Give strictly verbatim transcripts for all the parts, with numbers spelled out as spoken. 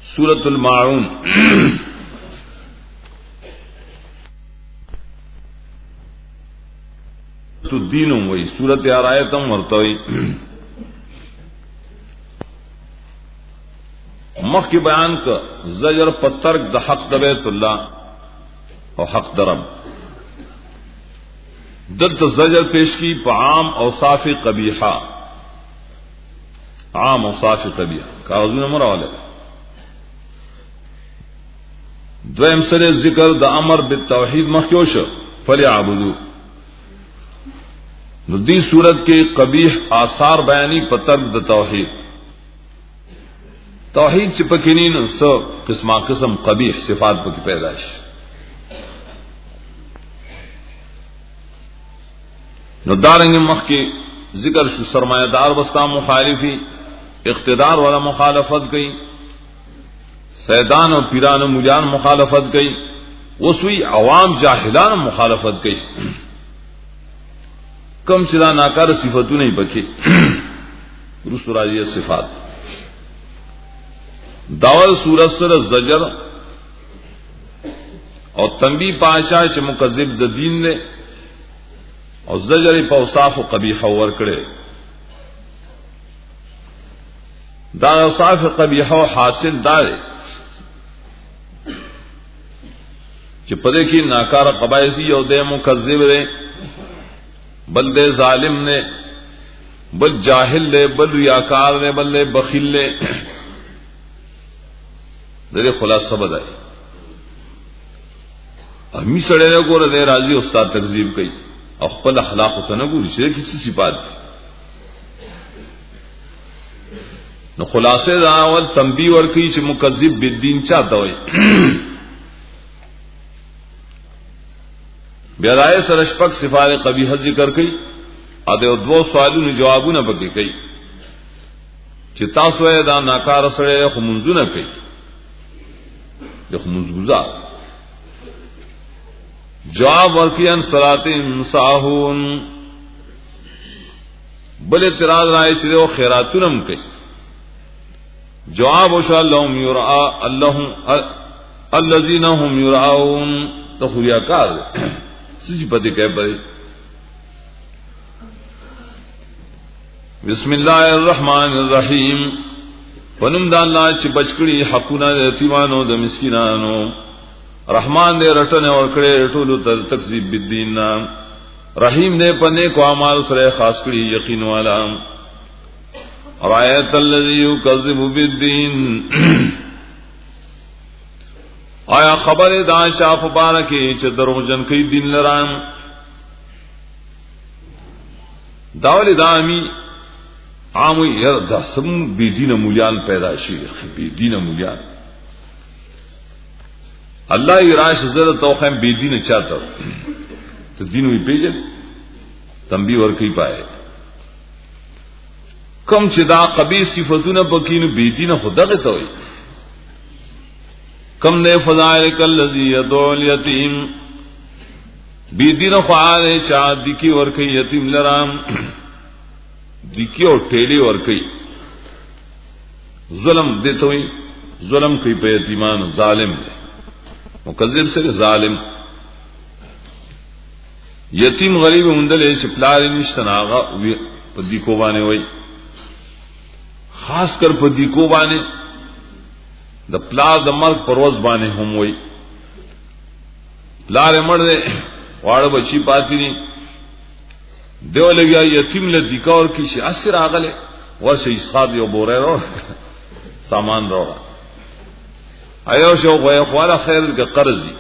सूरत الماعون تو دینوں وہی سورت آرایتم ورتوی مخ کی بیان کا زجر پترک د حق د بیت اللہ اور حق درم دلت زجر پیش کی پا عام اوصاف قبیحہ عام اوصاف قبیحہ کاغذون مراولے دویم سر ذکر د امر بالتوحید مخیوش فلیعبدو دی صورت کے قبیح آثار بیانی پترک د توحید توحید چپکنین سو قسمہ قسم قبیح صفات پکی پیدائش نو دارنگ مخ کے ذکر شو سرمایہ دار بستا مخالفی اقتدار والا مخالفت گئی سیدان و پیران و مجان مخالفت گئی وسوی عوام جاہلان مخالفت گئی کم چدا ناکار صفتوں نہیں بکی رسول راجی صفات داول سورت سر زجر اور تنبی پاشا سے مکذب د دین نے اور زجر پوصاف و قبیحہ ورکڑے دا اوصاف قبیحہ حاصل دارے کہ پدے کی ناکار قبائسی اور دے مکذب دے بل دے ظالم نے بل جاہل لے بل ریاکار نے بل دے بخیل لے دے خلاصہ بدائے امی سڑے نے کو دے راضی استاد تکذیب کئی اخپل اخلاق ہوتا نہ گو رشتے کسی سی بات نو خلاصے داول تنبیہ ورکی چھ مکذب بالدین چاہتا ہوئی بیادائے سرشپک صفات قبیحہ ذکر کئی آدھے دو سوالوں نے جوابوں نہ بکی کئی چھ تاسوئے دا ناکار سڑے خمنزو نہ کئی جو خمنز گزار جواب ورکیان صلاتین ساہون بل اعتراض رائے چھ دے خیراتونم کئی جواب وشا اللہم یرعا اللہم اللذین هم یرعاون تو خوریاکار دے سجی پتے کہہ پڑے بسم اللہ الرحمن الرحیم ونم دا اللہ چھ بچکڑی حقونا دے یتیمانو دے مسکینانو رحمان دے رٹنے اور کڑے رٹولو تر تکذیب بالدین رحیم دے پنے کو اعمال سرے خاص کڑی یقین والا رایت الذی یکذب بالدین آیا خبر دا شاف بارکی چھ دروغجن کئی دین لرام داولی دامی عامی یر دا سم بی دین مولیان پیدا شیخ بی دین مولیان اللہ راش زر توخیم بی دین چاہتا تو دین ہوئی پیجن تنبی ورکی پائے کم چدا قبیح صفتون پکین بی دین خدا گتا ہوئی کم دے فضائلک اللذی یدعو الیتیم بی دین خواہ دے چاہ دکی ورکی یتیم لرام دکی اور ٹیلی ورکی ظلم دیتا ہوئی ظلم کی پہ یتیمان ظالم دے مکذب سے ظالم یتیم غریب مندل شپلاری نشتن آغا پدی کو بانے ہوئی خاص کر پدی کو بانے دا پلا دا مرگ پروز بانے ہم ہوئی لارے مر دے واڑ بچی پاتی نہیں دیو لگیا یتیم لدیکا اور کسی اثر آگلے ورش اسخاد یو بورے رو سامان رو ایو شو غوی خوالا خیر کا قرضی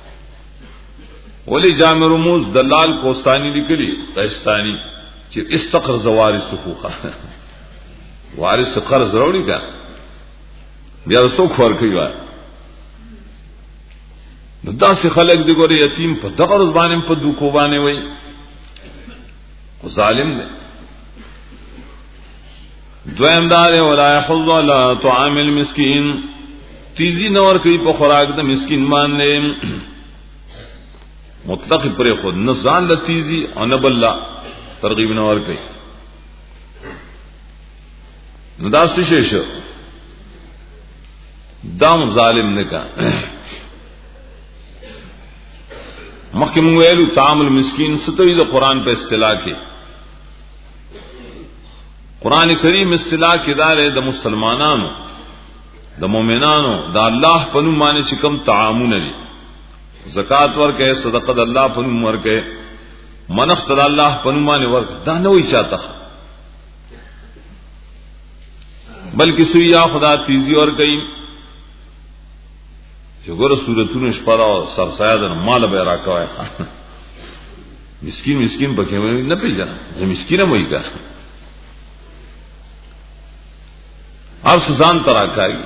ولی جامع رموز دلال کوستانی لکلی قیستانی چی استقر زوارث خوخا وارث قرض روڑی کا بیا رسو کھور کئی وار دا سی خلق دی گوری یتیم پا دغر ازبانیم پا دوکو بانے وی ظالم دے دویم دارے ولا یحض علی طعام المسکین تیزی نور کئی پا خوراک دا مسکین مان لے مطلق پر خود نزان لتیزی اور نب اللہ ترغیب نور کئی نداست شیشو دام ظالم نے کا مخکې مونږ ویلو تعامل مسکین ستوي د قران په اصطلاح کې قران کریم اصطلاح کې دار د مسلمانانو د مؤمنانو د الله په نوم باندې چې کوم تعامل لري زکات ورکې صدقه د الله په نوم ورکې منښت د الله په نوم باندې ورکې دا نه وي چاته بلکې سویا خدا تیزی ورکې چې ګوره سورتونو شپاره او سرسایه د مال به راکوي مسکین مسکین پکې نه پیژنه زه مسکینه مې کا هر سزان ترا کوي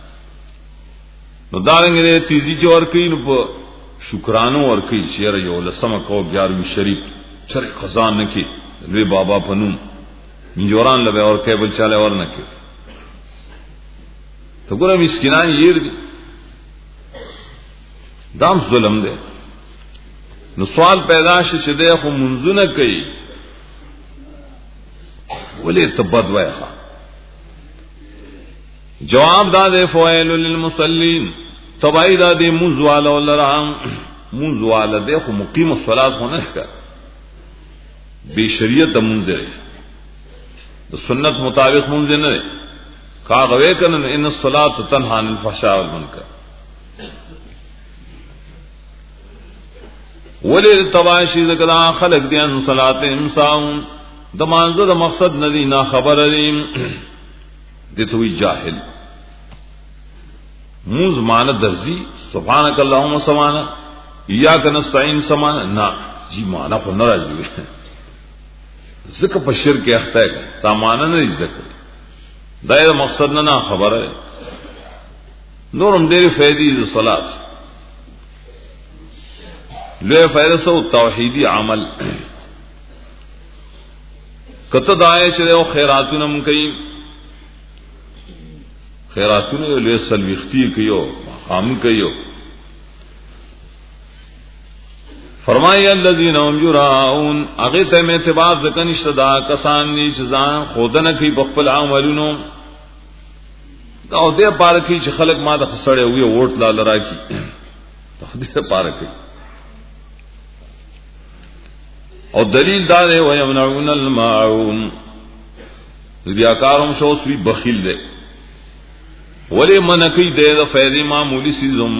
نو دارنګه تیزی چې ورکې نو په شکرانو ورکې شعر یو لسمه کو یاروي شریف چر خزان نه کې لوی بابا پنوم منجوران لبه اور کېبل چاله ور نه کې ته ګوره مسکینان یې دي دام ظلم دے نو سوال پیدا شي چې ده خو منځونه کوي ولې تبد وایخه جواب دا دے فوائل للمصلین تبعی دا دے منځ والا ولرام منځ والا دے خو مقیم الصلاۃ هو نه کا بے شریعت منځ لري د سنت مطابق منځ نه لري کا غوې کنه ان الصلاۃ تنهى عن الفحشاء والمنکر ولې تباشی ذکر خلق دي ان صلات انسان د مانزه د مقصد ندی نا خبر دي دته وی جاهل موز مان درزی سبحانك اللهم سبحانك اياك نستعين سبحانك نا جی معنا خو ناراضي ذکر په شرک اخته تا معنا نه ذکر دا مقصد نه نا خبره نورم ډېر فائدې د صلات لوی فائدہ سو توحیدی عمل کته دای چې او خیراتونه مون کوي خیراتونه لوی سلوختی کوي مقام کوي فرمایي الذين هم يراون هغه ته اعتبار ځکه نشته دا کسان دي چې ځان خودنه کوي په خپل عملونو دا او دې پاره کوي چې خلک ما د خسړې وي ووټ لا لرا کی تخدیه پاره کوي او دلیل دا دی ويمنعون الماعون ریاکارم شو سوی بخیل دی ولی منکی دی دا فیدی معمولی سیزم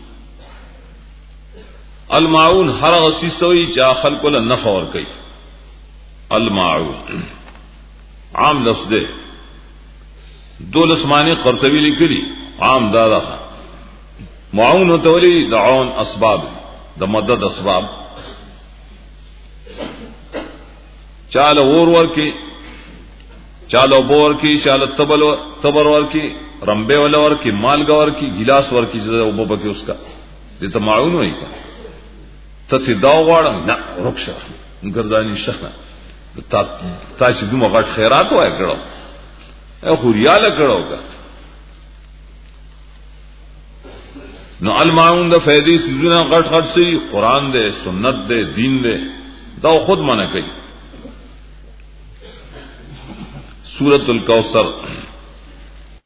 الماعون هر غسیستوی چا خلقو لنفع ورکی الماعون عام لفظ دی دو لسمانی قرطبی لکلی عام دادا خان معاون تولی دعون اسباب دا مدد اسباب چال اور ور کی چالو بور کی چال تبل تبر ور کی رمبے والا ور کی مال گور کی گلاس ور کی او بابا کی اس کا یہ تو معاون ہوئی کا تتی داو غاڑا نا رکشا گردانی شخنا تا تا چې دومره غټ خیرات وای کړو او خورياله کړو کا نو المعون د فیدی سيزونه غټ غټ سي قران دے سنت دے دین دے دا خود منع کوي سورۃ الکوثر